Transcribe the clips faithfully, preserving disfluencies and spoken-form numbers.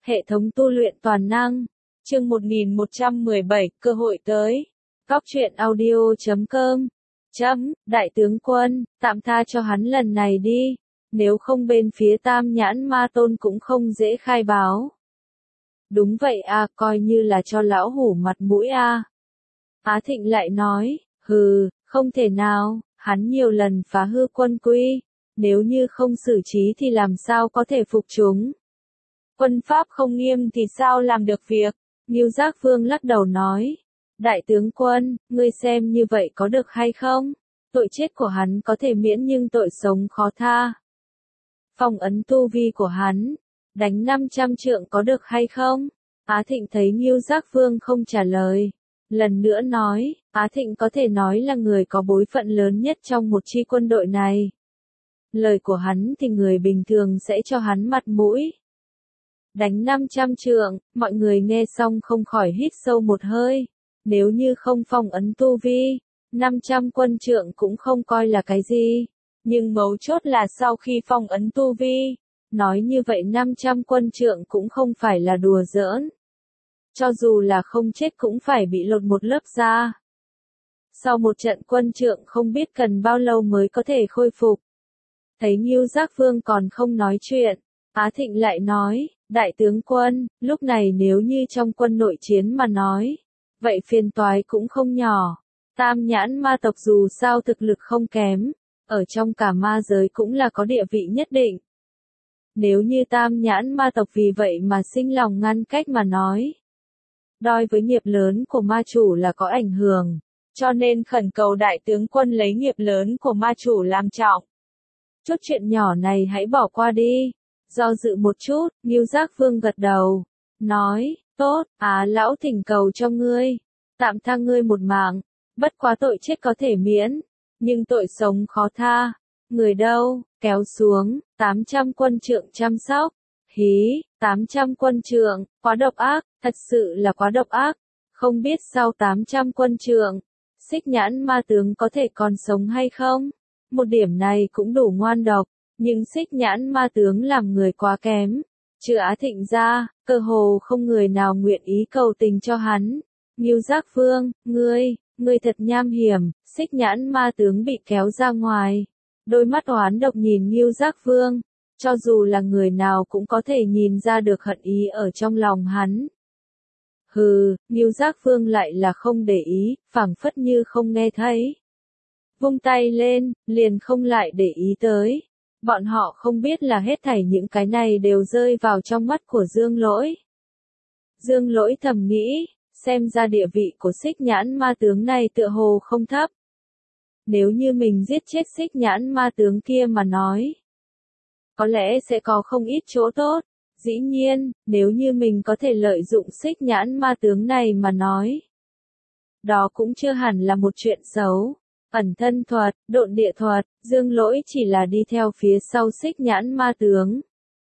Hệ thống tu luyện toàn năng. Chương một nghìn một trăm mười bảy, cơ hội tới. Cóc truyện audio chấm com. Chấm, đại tướng quân, tạm tha cho hắn lần này đi. Nếu không bên phía Tam Nhãn Ma Tôn cũng không dễ khai báo. Đúng vậy à, coi như là cho lão hủ mặt mũi à. Á Thịnh lại nói, hừ, không thể nào, hắn nhiều lần phá hư quân quy. Nếu như không xử trí thì làm sao có thể phục chúng. Quân pháp không nghiêm thì sao làm được việc. Ngưu Giác Vương lắc đầu nói. Đại tướng quân, ngươi xem như vậy có được hay không? Tội chết của hắn có thể miễn nhưng tội sống khó tha. Phong ấn tu vi của hắn, đánh năm trăm trượng có được hay không? Á Thịnh thấy Ngưu Giác Vương không trả lời. Lần nữa nói, Á Thịnh có thể nói là người có bối phận lớn nhất trong một chi quân đội này. Lời của hắn thì người bình thường sẽ cho hắn mặt mũi. Đánh năm trăm trượng, mọi người nghe xong không khỏi hít sâu một hơi. Nếu như không phong ấn tu vi, năm trăm quân trượng cũng không coi là cái gì. Nhưng mấu chốt là sau khi phong ấn tu vi, nói như vậy năm trăm quân trượng cũng không phải là đùa giỡn. Cho dù là không chết cũng phải bị lột một lớp da. Sau một trận quân trượng không biết cần bao lâu mới có thể khôi phục. Thấy Ngưu Giác Vương còn không nói chuyện, Á Thịnh lại nói, đại tướng quân, lúc này nếu như trong quân nội chiến mà nói, vậy phiền toái cũng không nhỏ. Tam Nhãn Ma tộc dù sao thực lực không kém, ở trong cả ma giới cũng là có địa vị nhất định. Nếu như Tam Nhãn Ma tộc vì vậy mà sinh lòng ngăn cách mà nói, đôi với nghiệp lớn của ma chủ là có ảnh hưởng, cho nên khẩn cầu đại tướng quân lấy nghiệp lớn của ma chủ làm trọng. Chút chuyện nhỏ này hãy bỏ qua đi. Do dự một chút, Ngưu Giác Vương gật đầu, nói, tốt, Á lão thỉnh cầu cho ngươi, tạm tha ngươi một mạng, bất quá tội chết có thể miễn, nhưng tội sống khó tha. Người đâu, kéo xuống, tám trăm quân trượng chăm sóc. Hí, tám trăm quân trượng, quá độc ác, thật sự là quá độc ác. Không biết sau tám trăm quân trượng, Xích Nhãn Ma tướng có thể còn sống hay không? Một điểm này cũng đủ ngoan độc, nhưng Xích Nhãn Ma tướng làm người quá kém. Trừ Á Thịnh ra, cơ hồ không người nào nguyện ý cầu tình cho hắn. Ngưu Giác Vương, ngươi, ngươi thật nham hiểm. Xích Nhãn Ma tướng bị kéo ra ngoài. Đôi mắt oán độc nhìn Ngưu Giác Vương. Cho dù là người nào cũng có thể nhìn ra được hận ý ở trong lòng hắn. Hừ, Ngưu Giác Vương lại là không để ý, phảng phất như không nghe thấy. Vung tay lên, liền không lại để ý tới. Bọn họ không biết là hết thảy những cái này đều rơi vào trong mắt của Dương Lỗi. Dương Lỗi thầm nghĩ, xem ra địa vị của Xích Nhãn Ma tướng này tựa hồ không thấp. Nếu như mình giết chết Xích Nhãn Ma tướng kia mà nói, có lẽ sẽ có không ít chỗ tốt. Dĩ nhiên, nếu như mình có thể lợi dụng Xích Nhãn Ma tướng này mà nói, đó cũng chưa hẳn là một chuyện xấu. Ẩn thân thuật, độn địa thuật, Dương Lỗi chỉ là đi theo phía sau Xích Nhãn Ma tướng.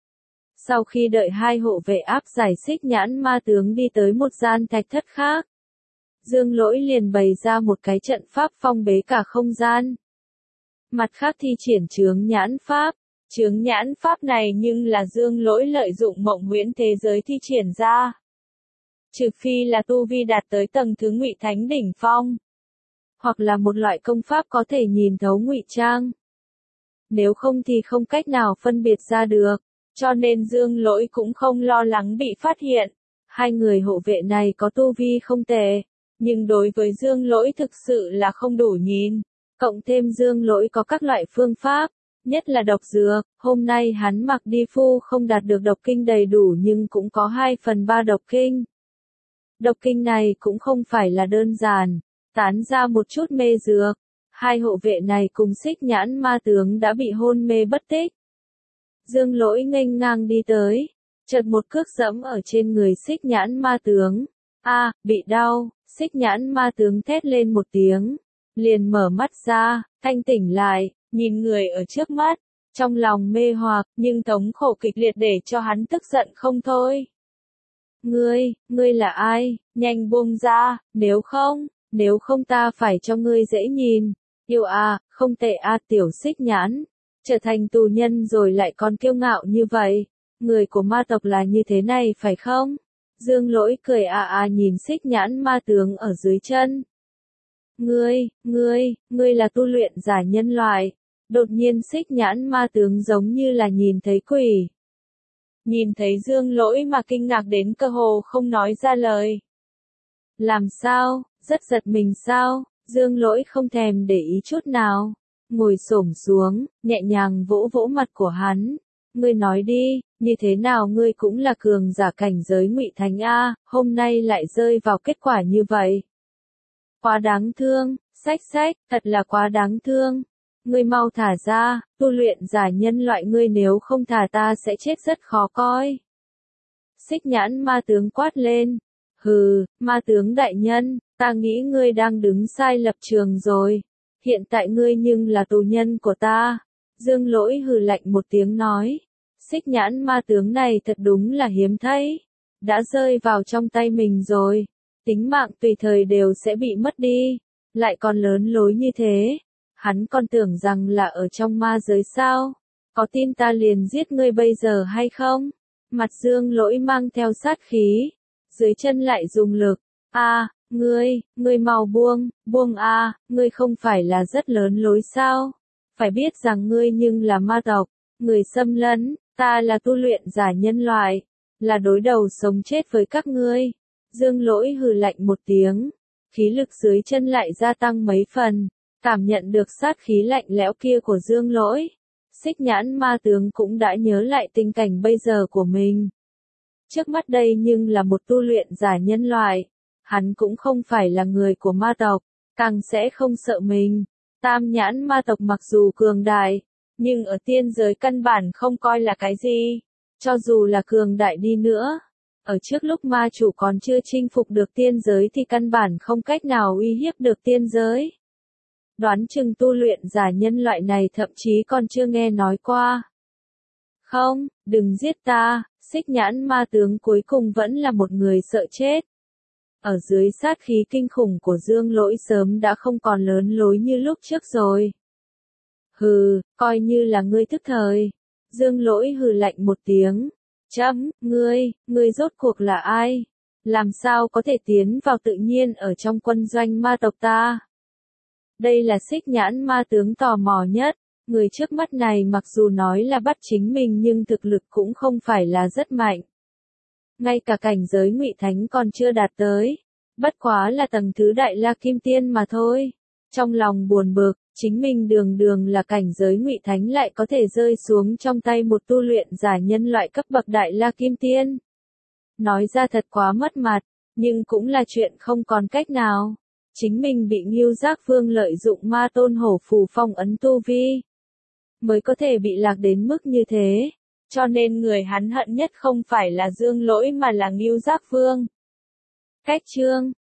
Sau khi đợi hai hộ vệ áp giải Xích Nhãn Ma tướng đi tới một gian thạch thất khác, Dương Lỗi liền bày ra một cái trận pháp phong bế cả không gian. Mặt khác thi triển chướng nhãn pháp. Chướng nhãn pháp này nhưng là Dương Lỗi lợi dụng mộng huyễn thế giới thi triển ra. Trừ phi là tu vi đạt tới tầng thứ Ngụy Thánh đỉnh phong, hoặc là một loại công pháp có thể nhìn thấu ngụy trang. Nếu không thì không cách nào phân biệt ra được, cho nên Dương Lỗi cũng không lo lắng bị phát hiện. Hai người hộ vệ này có tu vi không tệ, nhưng đối với Dương Lỗi thực sự là không đủ nhìn. Cộng thêm Dương Lỗi có các loại phương pháp, nhất là độc dược. Hôm nay hắn mặc đi phu không đạt được độc kinh đầy đủ nhưng cũng có hai phần ba độc kinh. Độc kinh này cũng không phải là đơn giản, tán ra một chút mê dược. Hai hộ vệ này cùng Xích Nhãn Ma tướng đã bị hôn mê bất tích. Dương Lỗi nghênh ngang đi tới, chợt một cước giẫm ở trên người Xích Nhãn Ma tướng. A, bị đau. Xích Nhãn Ma tướng thét lên một tiếng, liền mở mắt ra, thanh tỉnh lại, nhìn người ở trước mắt, trong lòng mê hoặc, nhưng thống khổ kịch liệt để cho hắn tức giận không thôi. Ngươi, ngươi là ai? Nhanh buông ra, nếu không, nếu không ta phải cho ngươi dễ nhìn. Yêu à, không tệ a tiểu Xích Nhãn, trở thành tù nhân rồi lại còn kiêu ngạo như vậy. người của ma tộc là như thế này phải không? Dương Lỗi cười à à nhìn xích nhãn ma tướng ở dưới chân. Ngươi, ngươi, ngươi là tu luyện giả nhân loại. Đột nhiên xích nhãn ma tướng giống như là nhìn thấy quỷ. Nhìn thấy Dương Lỗi mà kinh ngạc đến cơ hồ không nói ra lời. Làm sao, rất giật mình sao? Dương Lỗi không thèm để ý chút nào. Ngồi xổm xuống, nhẹ nhàng vỗ vỗ mặt của hắn. Ngươi nói đi, như thế nào ngươi cũng là cường giả cảnh giới Ngụy Thánh A, hôm nay lại rơi vào kết quả như vậy. Quá đáng thương, xách xách, thật là quá đáng thương. Ngươi mau thả ra, tu luyện giả nhân loại ngươi nếu không thả ta sẽ chết rất khó coi. Xích nhãn ma tướng quát lên. Hừ, ma tướng đại nhân, ta nghĩ ngươi đang đứng sai lập trường rồi. Hiện tại ngươi nhưng là tù nhân của ta. Dương Lỗi hừ lạnh một tiếng nói. Xích nhãn ma tướng này thật đúng là hiếm thấy. Đã rơi vào trong tay mình rồi. Tính mạng tùy thời đều sẽ bị mất đi. Lại còn lớn lối như thế. Hắn còn tưởng rằng là ở trong ma giới sao. Có tin ta liền giết ngươi bây giờ hay không? Mặt Dương Lỗi mang theo sát khí. Dưới chân lại dùng lực. A, ngươi, ngươi mau buông, buông a, ngươi không phải là rất lớn lối sao? Phải biết rằng ngươi nhưng là ma tộc, người xâm lấn, ta là tu luyện giả nhân loại, là đối đầu sống chết với các ngươi. Dương Lỗi hừ lạnh một tiếng, khí lực dưới chân lại gia tăng mấy phần, cảm nhận được sát khí lạnh lẽo kia của Dương Lỗi. Xích nhãn ma tướng cũng đã nhớ lại tình cảnh bây giờ của mình. Trước mắt đây nhưng là một tu luyện giả nhân loại, hắn cũng không phải là người của ma tộc, càng sẽ không sợ mình. Tam nhãn ma tộc mặc dù cường đại, nhưng ở tiên giới căn bản không coi là cái gì. Cho dù là cường đại đi nữa, ở trước lúc ma chủ còn chưa chinh phục được tiên giới thì căn bản không cách nào uy hiếp được tiên giới. Đoán chừng tu luyện giả nhân loại này thậm chí còn chưa nghe nói qua. Không, đừng giết ta, xích nhãn ma tướng cuối cùng vẫn là một người sợ chết. Ở dưới sát khí kinh khủng của Dương Lỗi sớm đã không còn lớn lối như lúc trước rồi. Hừ, coi như là ngươi thức thời. Dương Lỗi hừ lạnh một tiếng. Chấm, ngươi, ngươi rốt cuộc là ai? Làm sao có thể tiến vào tự nhiên ở trong quân doanh ma tộc ta? Đây là xích nhãn ma tướng tò mò nhất. Người trước mắt này mặc dù nói là bắt chính mình nhưng thực lực cũng không phải là rất mạnh. Ngay cả cảnh giới Ngụy Thánh còn chưa đạt tới. Bất quá là tầng thứ đại la kim tiên mà thôi. Trong lòng buồn bực, chính mình đường đường là cảnh giới Ngụy Thánh lại có thể rơi xuống trong tay một tu luyện giả nhân loại cấp bậc đại la kim tiên. Nói ra thật quá mất mặt, nhưng cũng là chuyện không còn cách nào. Chính mình bị Ngưu Giác Vương lợi dụng ma tôn hổ phù phong ấn tu vi, mới có thể bị lạc đến mức như thế. Cho nên người hắn hận nhất không phải là Dương Lỗi mà là Ngưu Giác Vương. Cách chương